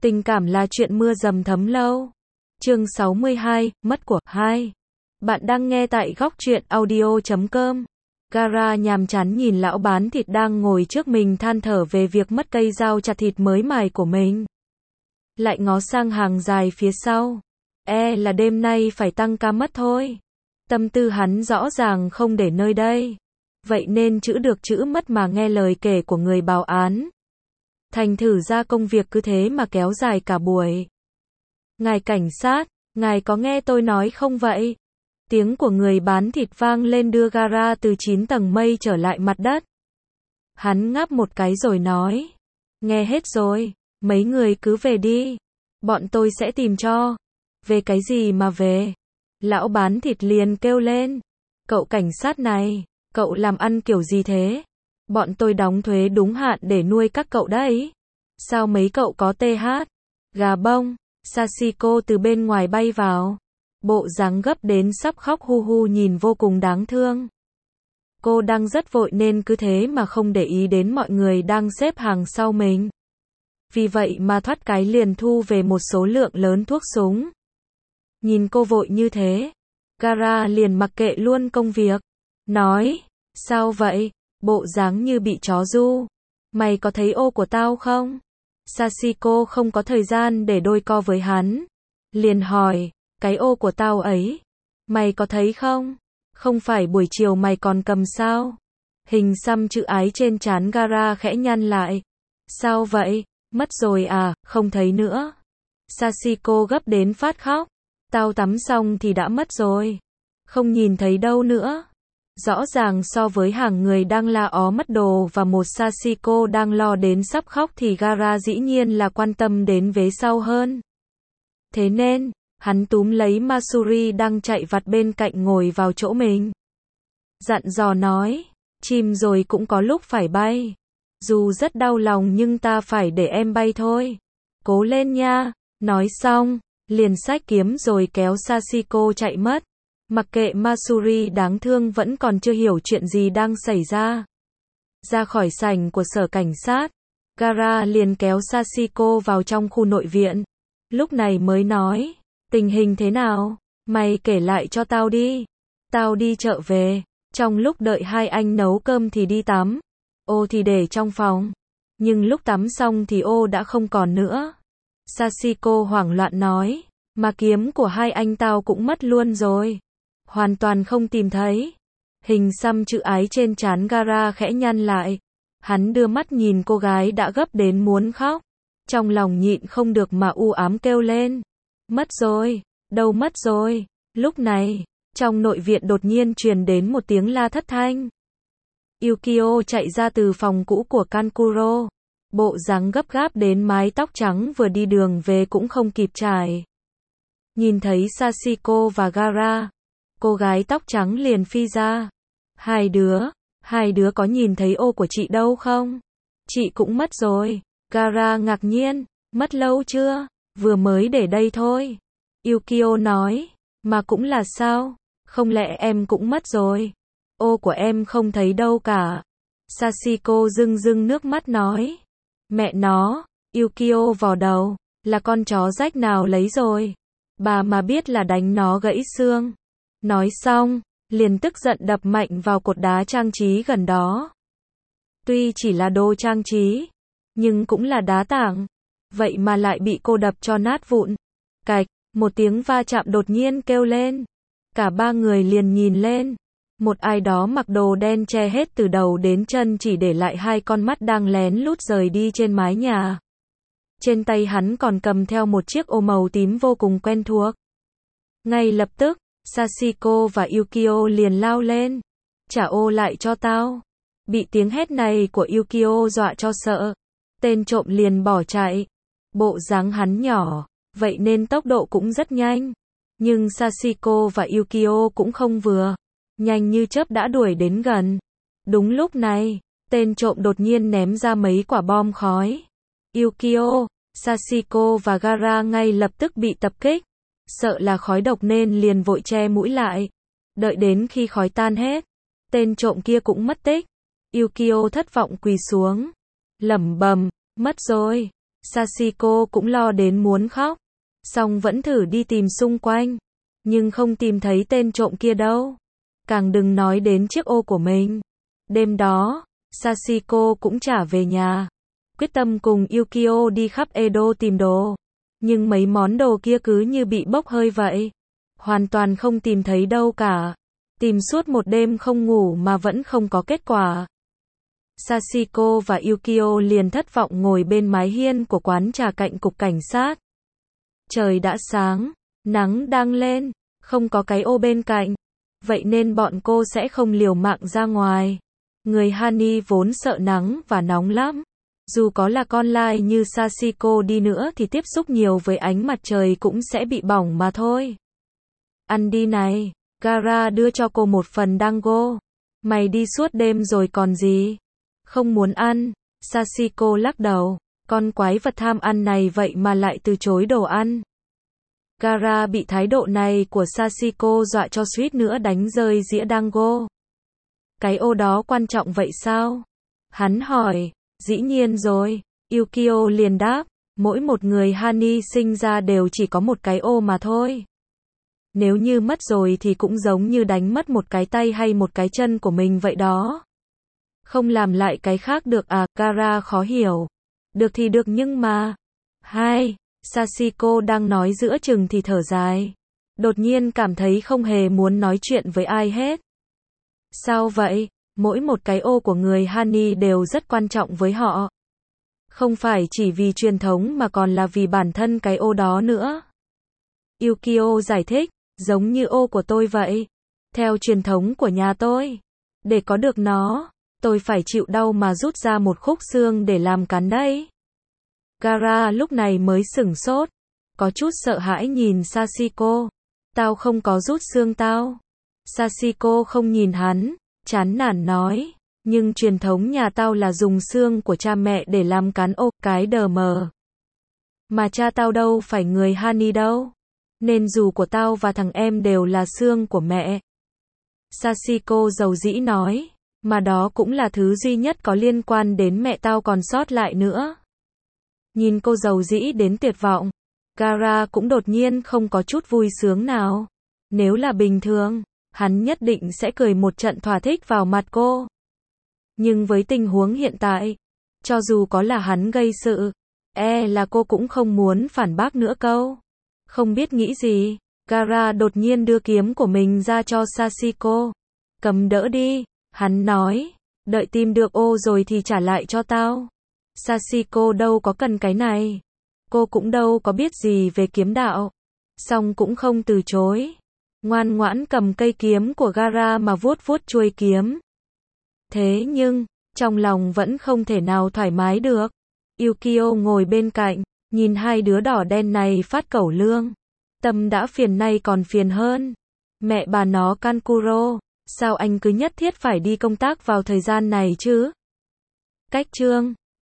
Tình cảm là chuyện mưa dầm thấm lâu. Chương 62, mất của 2. Bạn đang nghe tại góc truyện audio.com. Gara nhàm chán nhìn lão bán thịt đang ngồi trước mình than thở về việc mất cây dao chặt thịt mới mài của mình. Lại ngó sang hàng dài phía sau. Là đêm nay phải tăng ca mất thôi. Tâm tư hắn rõ ràng không để nơi đây. Vậy nên chữ được chữ mất mà nghe lời kể của người báo án. Thành thử ra công việc cứ thế mà kéo dài cả buổi. Ngài cảnh sát, ngài có nghe tôi nói không vậy? Tiếng của người bán thịt vang lên đưa Gara từ 9 tầng mây trở lại mặt đất. Hắn ngáp một cái rồi nói. Nghe hết rồi, mấy người cứ về đi. Bọn tôi sẽ tìm cho. Về cái gì mà về? Lão bán thịt liền kêu lên. Cậu cảnh sát này, cậu làm ăn kiểu gì thế? Bọn tôi đóng thuế đúng hạn để nuôi các cậu đấy. Sao mấy cậu có TH? Gà bông. Sachiko từ bên ngoài bay vào. Bộ dáng gấp đến sắp khóc hu hu nhìn vô cùng đáng thương. Cô đang rất vội nên cứ thế mà không để ý đến mọi người đang xếp hàng sau mình. Vì vậy mà thoát cái liền thu về một số lượng lớn thuốc súng. Nhìn cô vội như thế, Gara liền mặc kệ luôn công việc. Nói, sao vậy? Bộ dáng như bị chó du. Mày có thấy ô của tao không? Sachiko không có thời gian để đôi co với hắn. Liền hỏi, cái ô của tao ấy, mày có thấy không? Không phải buổi chiều mày còn cầm sao? Hình xăm chữ ái trên trán Gara khẽ nhăn lại. Sao vậy? Mất rồi à? Không thấy nữa. Sachiko gấp đến phát khóc. Tao tắm xong thì đã mất rồi. Không nhìn thấy đâu nữa. Rõ ràng so với hàng người đang la ó mất đồ và một Sachiko đang lo đến sắp khóc thì Gara dĩ nhiên là quan tâm đến vế sau hơn. Thế nên, hắn túm lấy Masuri đang chạy vặt bên cạnh ngồi vào chỗ mình. Dặn dò nói, chim rồi cũng có lúc phải bay. Dù rất đau lòng nhưng ta phải để em bay thôi. Cố lên nha. Nói xong, liền xách kiếm rồi kéo Sachiko chạy mất. Mặc kệ Masuri đáng thương vẫn còn chưa hiểu chuyện gì đang xảy ra. Ra khỏi sảnh của sở cảnh sát, Gara liền kéo Sachiko vào trong khu nội viện. Lúc này mới nói, tình hình thế nào? Mày kể lại cho tao đi. Tao đi chợ về, trong lúc đợi hai anh nấu cơm thì đi tắm. Ô thì để trong phòng. Nhưng lúc tắm xong thì ô đã không còn nữa. Sachiko hoảng loạn nói, mà kiếm của hai anh tao cũng mất luôn rồi. Hoàn toàn không tìm thấy. Hình xăm chữ ái trên trán Gara khẽ nhăn lại. Hắn đưa mắt nhìn cô gái đã gấp đến muốn khóc. Trong lòng nhịn không được mà u ám kêu lên. Mất rồi, đâu mất rồi. Lúc này, trong nội viện đột nhiên truyền đến một tiếng la thất thanh. Yukio chạy ra từ phòng cũ của Kankuro. Bộ dáng gấp gáp đến mái tóc trắng vừa đi đường về cũng không kịp trải. Nhìn thấy Sachiko và Gara, cô gái tóc trắng liền phi ra. Hai đứa có nhìn thấy ô của chị đâu không? Chị cũng mất rồi. Gara ngạc nhiên, mất lâu chưa? Vừa mới để đây thôi. Yukio nói, mà cũng là sao? Không lẽ em cũng mất rồi? Ô của em không thấy đâu cả. Sachiko rưng rưng nước mắt nói. Mẹ nó, Yukio vò đầu, là con chó rách nào lấy rồi. Bà mà biết là đánh nó gãy xương. Nói xong, liền tức giận đập mạnh vào cột đá trang trí gần đó. Tuy chỉ là đồ trang trí, nhưng cũng là đá tảng. Vậy mà lại bị cô đập cho nát vụn. Cạch, một tiếng va chạm đột nhiên kêu lên. Cả ba người liền nhìn lên. Một ai đó mặc đồ đen che hết từ đầu đến chân chỉ để lại hai con mắt đang lén lút rời đi trên mái nhà. Trên tay hắn còn cầm theo một chiếc ô màu tím vô cùng quen thuộc. Ngay lập tức, Sachiko và Yukio liền lao lên. Trả ô lại cho tao. Bị tiếng hét này của Yukio dọa cho sợ. Tên trộm liền bỏ chạy. Bộ dáng hắn nhỏ, vậy nên tốc độ cũng rất nhanh. Nhưng Sachiko và Yukio cũng không vừa. Nhanh như chớp đã đuổi đến gần. Đúng lúc này, tên trộm đột nhiên ném ra mấy quả bom khói. Yukio, Sachiko và Gara ngay lập tức bị tập kích. Sợ là khói độc nên liền vội che mũi lại. Đợi đến khi khói tan hết, tên trộm kia cũng mất tích. Yukio thất vọng quỳ xuống. Lẩm bẩm, mất rồi. Sachiko cũng lo đến muốn khóc. Song vẫn thử đi tìm xung quanh. Nhưng không tìm thấy tên trộm kia đâu. Càng đừng nói đến chiếc ô của mình. Đêm đó, Sachiko cũng trả về nhà. Quyết tâm cùng Yukio đi khắp Edo tìm đồ. Nhưng mấy món đồ kia cứ như bị bốc hơi vậy. Hoàn toàn không tìm thấy đâu cả. Tìm suốt một đêm không ngủ mà vẫn không có kết quả. Sachiko và Yukio liền thất vọng ngồi bên mái hiên của quán trà cạnh cục cảnh sát. Trời đã sáng, nắng đang lên, không có cái ô bên cạnh. Vậy nên bọn cô sẽ không liều mạng ra ngoài. Người Hani vốn sợ nắng và nóng lắm. Dù có là con lai như Sachiko đi nữa thì tiếp xúc nhiều với ánh mặt trời cũng sẽ bị bỏng mà thôi. Ăn đi này, Gara đưa cho cô một phần dango. Mày đi suốt đêm rồi còn gì? Không muốn ăn, Sachiko lắc đầu. Con quái vật tham ăn này vậy mà lại từ chối đồ ăn. Gara bị thái độ này của Sachiko dọa cho suýt nữa đánh rơi dĩa dango. Cái ô đó quan trọng vậy sao? Hắn hỏi. Dĩ nhiên rồi, Yukio liền đáp. Mỗi một người Hani sinh ra đều chỉ có một cái ô mà thôi. Nếu như mất rồi thì cũng giống như đánh mất một cái tay hay một cái chân của mình vậy đó. Không làm lại cái khác được à? Gara khó hiểu. Được thì được nhưng mà... Sachiko đang nói giữa chừng thì thở dài. Đột nhiên cảm thấy không hề muốn nói chuyện với ai hết. Sao vậy? Mỗi một cái ô của người Hani đều rất quan trọng với họ. Không phải chỉ vì truyền thống mà còn là vì bản thân cái ô đó nữa. Yukio giải thích, giống như ô của tôi vậy. Theo truyền thống của nhà tôi, để có được nó, tôi phải chịu đau mà rút ra một khúc xương để làm cán đấy. Gara lúc này mới sửng sốt, có chút sợ hãi nhìn Sachiko. Tao không có rút xương tao. Sachiko không nhìn hắn, chán nản nói, nhưng truyền thống nhà tao là dùng xương của cha mẹ để làm cán ô, cái đờ mờ. Mà cha tao đâu phải người Hani đâu. Nên dù của tao và thằng em đều là xương của mẹ. Sachiko dầu dĩ nói, mà đó cũng là thứ duy nhất có liên quan đến mẹ tao còn sót lại nữa. Nhìn cô dầu dĩ đến tuyệt vọng, Gara cũng đột nhiên không có chút vui sướng nào. Nếu là bình thường, hắn nhất định sẽ cười một trận thỏa thích vào mặt cô. Nhưng với tình huống hiện tại, cho dù có là hắn gây sự, là cô cũng không muốn phản bác nữa câu. Không biết nghĩ gì, Gara đột nhiên đưa kiếm của mình ra cho Sachiko. Cầm đỡ đi, hắn nói, đợi tìm được ô rồi thì trả lại cho tao. Sachiko đâu có cần cái này. Cô cũng đâu có biết gì về kiếm đạo. Song cũng không từ chối. Ngoan ngoãn cầm cây kiếm của Gara mà vuốt vuốt chuôi kiếm. Thế nhưng, trong lòng vẫn không thể nào thoải mái được. Yukio ngồi bên cạnh, nhìn hai đứa đỏ đen này phát cẩu lương. Tâm đã phiền nay còn phiền hơn. Mẹ bà nó Kankuro, sao anh cứ nhất thiết phải đi công tác vào thời gian này chứ? Cách chương